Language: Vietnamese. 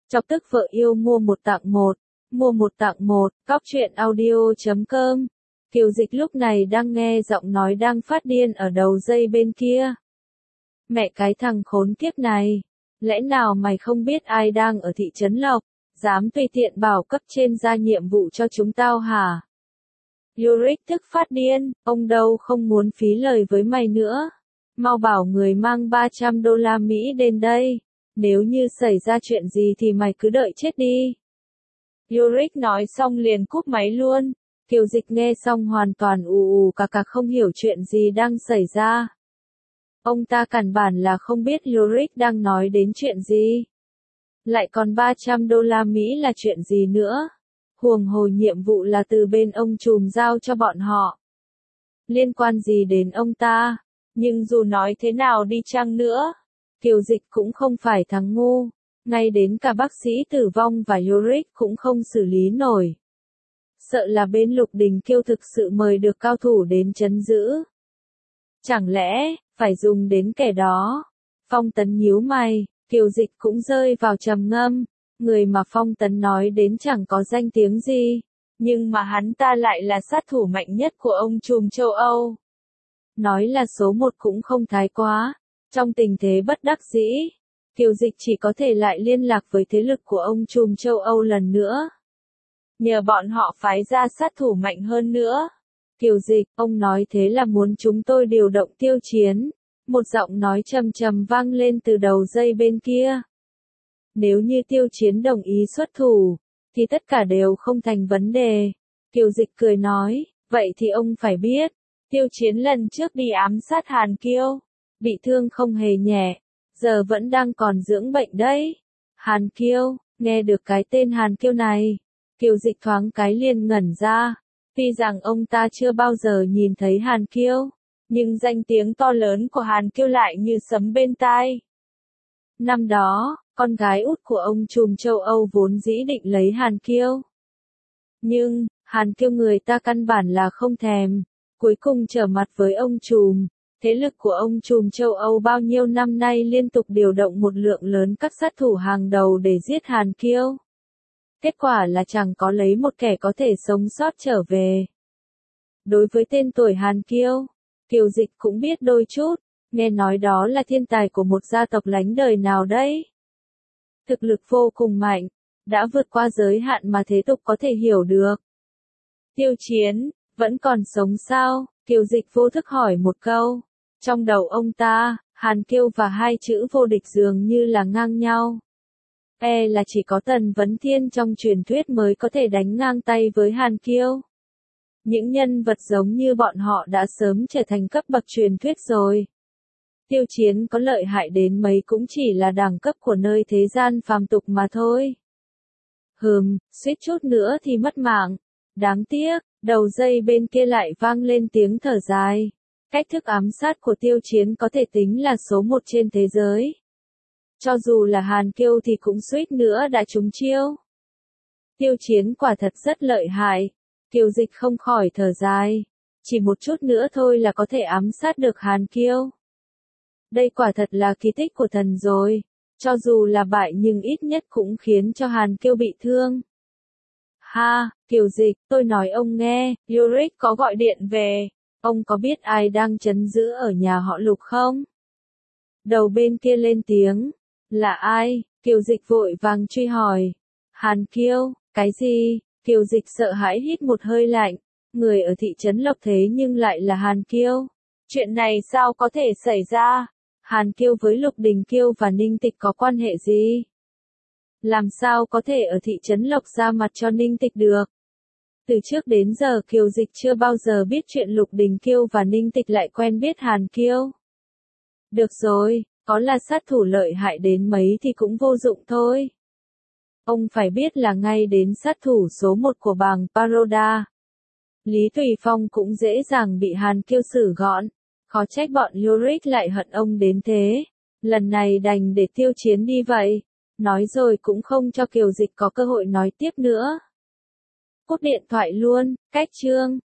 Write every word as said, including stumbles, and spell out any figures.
Chọc tức vợ yêu mua một tặng một, mua một tặng một, cóc truyện audio chấm com. Kiều Dịch lúc này đang nghe giọng nói đang phát điên ở đầu dây bên kia. Mẹ cái thằng khốn kiếp này, lẽ nào mày không biết ai đang ở thị trấn Lộc, dám tùy tiện bảo cấp trên ra nhiệm vụ cho chúng tao hả? Yorick tức phát điên, ông đâu không muốn phí lời với mày nữa. Mau bảo người mang ba trăm đô la Mỹ đến đây. Nếu như xảy ra chuyện gì thì mày cứ đợi chết đi. Yorick nói xong liền cúp máy luôn. Kiều Dịch nghe xong hoàn toàn ù ù cà cà không hiểu chuyện gì đang xảy ra. Ông ta căn bản là không biết Yorick đang nói đến chuyện gì. Lại còn ba trăm đô la Mỹ là chuyện gì nữa. Huồng hồ nhiệm vụ là từ bên ông trùm giao cho bọn họ. Liên quan gì đến ông ta? Nhưng dù nói thế nào đi chăng nữa, Kiều Dịch cũng không phải thằng ngu. Ngay đến cả bác sĩ tử vong và Yorick cũng không xử lý nổi. Sợ là bên Lục Đình Kiêu thực sự mời được cao thủ đến trấn giữ. Chẳng lẽ, phải dùng đến kẻ đó? Phong Tấn nhíu mày, Kiều Dịch cũng rơi vào trầm ngâm. Người mà Phong Tấn nói đến chẳng có danh tiếng gì, nhưng mà hắn ta lại là sát thủ mạnh nhất của ông trùm châu Âu. Nói là số một cũng không thái quá. Trong tình thế bất đắc dĩ, Kiều Dịch chỉ có thể lại liên lạc với thế lực của ông trùm châu Âu lần nữa. Nhờ bọn họ phái ra sát thủ mạnh hơn nữa. Kiều Dịch, ông nói thế là muốn chúng tôi điều động Tiêu Chiến. Một giọng nói trầm trầm vang lên từ đầu dây bên kia. Nếu như Tiêu Chiến đồng ý xuất thủ, thì tất cả đều không thành vấn đề. Kiều Dịch cười nói, vậy thì ông phải biết, Tiêu Chiến lần trước đi ám sát Hàn Kiêu, bị thương không hề nhẹ, giờ vẫn đang còn dưỡng bệnh đấy. Hàn Kiêu, nghe được cái tên Hàn Kiêu này, Kiều Dịch thoáng cái liền ngẩn ra. Tuy rằng ông ta chưa bao giờ nhìn thấy Hàn Kiêu, nhưng danh tiếng to lớn của Hàn Kiêu lại như sấm bên tai. Năm đó, con gái út của ông trùm châu Âu vốn dĩ định lấy Hàn Kiêu. Nhưng, Hàn Kiêu người ta căn bản là không thèm, cuối cùng trở mặt với ông trùm. Thế lực của ông trùm châu Âu bao nhiêu năm nay liên tục điều động một lượng lớn các sát thủ hàng đầu để giết Hàn Kiêu. Kết quả là chẳng có lấy một kẻ có thể sống sót trở về. Đối với tên tuổi Hàn Kiêu, Kiều Dịch cũng biết đôi chút, nghe nói đó là thiên tài của một gia tộc lánh đời nào đấy. Thực lực vô cùng mạnh, đã vượt qua giới hạn mà thế tục có thể hiểu được. Tiêu Chiến, vẫn còn sống sao? Kiều Dịch vô thức hỏi một câu. Trong đầu ông ta, Hàn Kiêu và hai chữ vô địch dường như là ngang nhau. E là chỉ có Tần Vấn Thiên trong truyền thuyết mới có thể đánh ngang tay với Hàn Kiêu. Những nhân vật giống như bọn họ đã sớm trở thành cấp bậc truyền thuyết rồi. Tiêu Chiến có lợi hại đến mấy cũng chỉ là đẳng cấp của nơi thế gian phàm tục mà thôi. Hừm, suýt chút nữa thì mất mạng. Đáng tiếc, đầu dây bên kia lại vang lên tiếng thở dài. Cách thức ám sát của Tiêu Chiến có thể tính là số một trên thế giới. Cho dù là Hàn Kiêu thì cũng suýt nữa đã trúng chiêu. Tiêu Chiến quả thật rất lợi hại. Kiều Dịch không khỏi thở dài. Chỉ một chút nữa thôi là có thể ám sát được Hàn Kiêu. Đây quả thật là kỳ tích của thần rồi. Cho dù là bại nhưng ít nhất cũng khiến cho Hàn Kiêu bị thương. Ha, Kiều Dịch, tôi nói ông nghe, Yorick có gọi điện về. Ông có biết ai đang trấn giữ ở nhà họ Lục không? Đầu bên kia lên tiếng. Là ai? Kiều Dịch vội vàng truy hỏi. Hàn Kiêu, cái gì? Kiều Dịch sợ hãi hít một hơi lạnh. Người ở thị trấn Lộc thế nhưng lại là Hàn Kiêu. Chuyện này sao có thể xảy ra? Hàn Kiêu với Lục Đình Kiêu và Ninh Tịch có quan hệ gì? Làm sao có thể ở thị trấn Lộc ra mặt cho Ninh Tịch được? Từ trước đến giờ Kiều Dịch chưa bao giờ biết chuyện Lục Đình Kiêu và Ninh Tịch lại quen biết Hàn Kiêu. Được rồi, có là sát thủ lợi hại đến mấy thì cũng vô dụng thôi. Ông phải biết là ngay đến sát thủ số một của bàng Paroda, Lý Tùy Phong cũng dễ dàng bị Hàn Kiêu xử gọn. Khó trách bọn Yorick lại hận ông đến thế. Lần này đành để Tiêu Chiến đi vậy. Nói rồi cũng không cho Kiều Dịch có cơ hội nói tiếp nữa. Cúp điện thoại luôn, cách chương.